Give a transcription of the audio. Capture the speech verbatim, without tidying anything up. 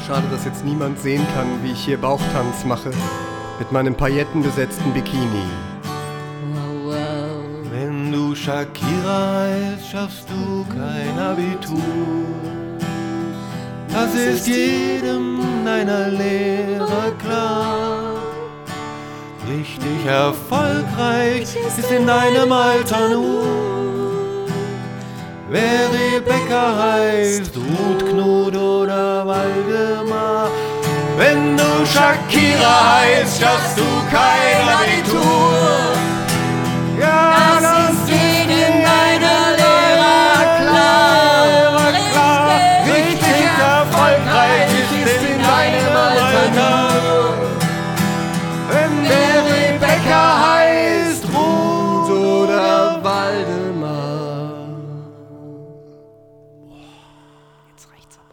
Schade, dass jetzt niemand sehen kann, wie ich hier Bauchtanz mache. Mit meinem paillettenbesetzten Bikini. Wow, wow. Wenn du Shakira heißt, schaffst du kein Abitur. Das ist jedem deiner Lehrer klar. Richtig erfolgreich ist in deinem Alter nur, wer Rebecca heißt, Ruth, Knut oder Waldemar. Wenn du Shakira heißt, schaffst du kein Abitur. Ja, das ist jedem deiner Lehrer klar. klar. Richtig erfolgreich ist in deinem Alter. Wenn der Rebecca heißt, Ruth oder Waldemar. Jetzt reicht's aber.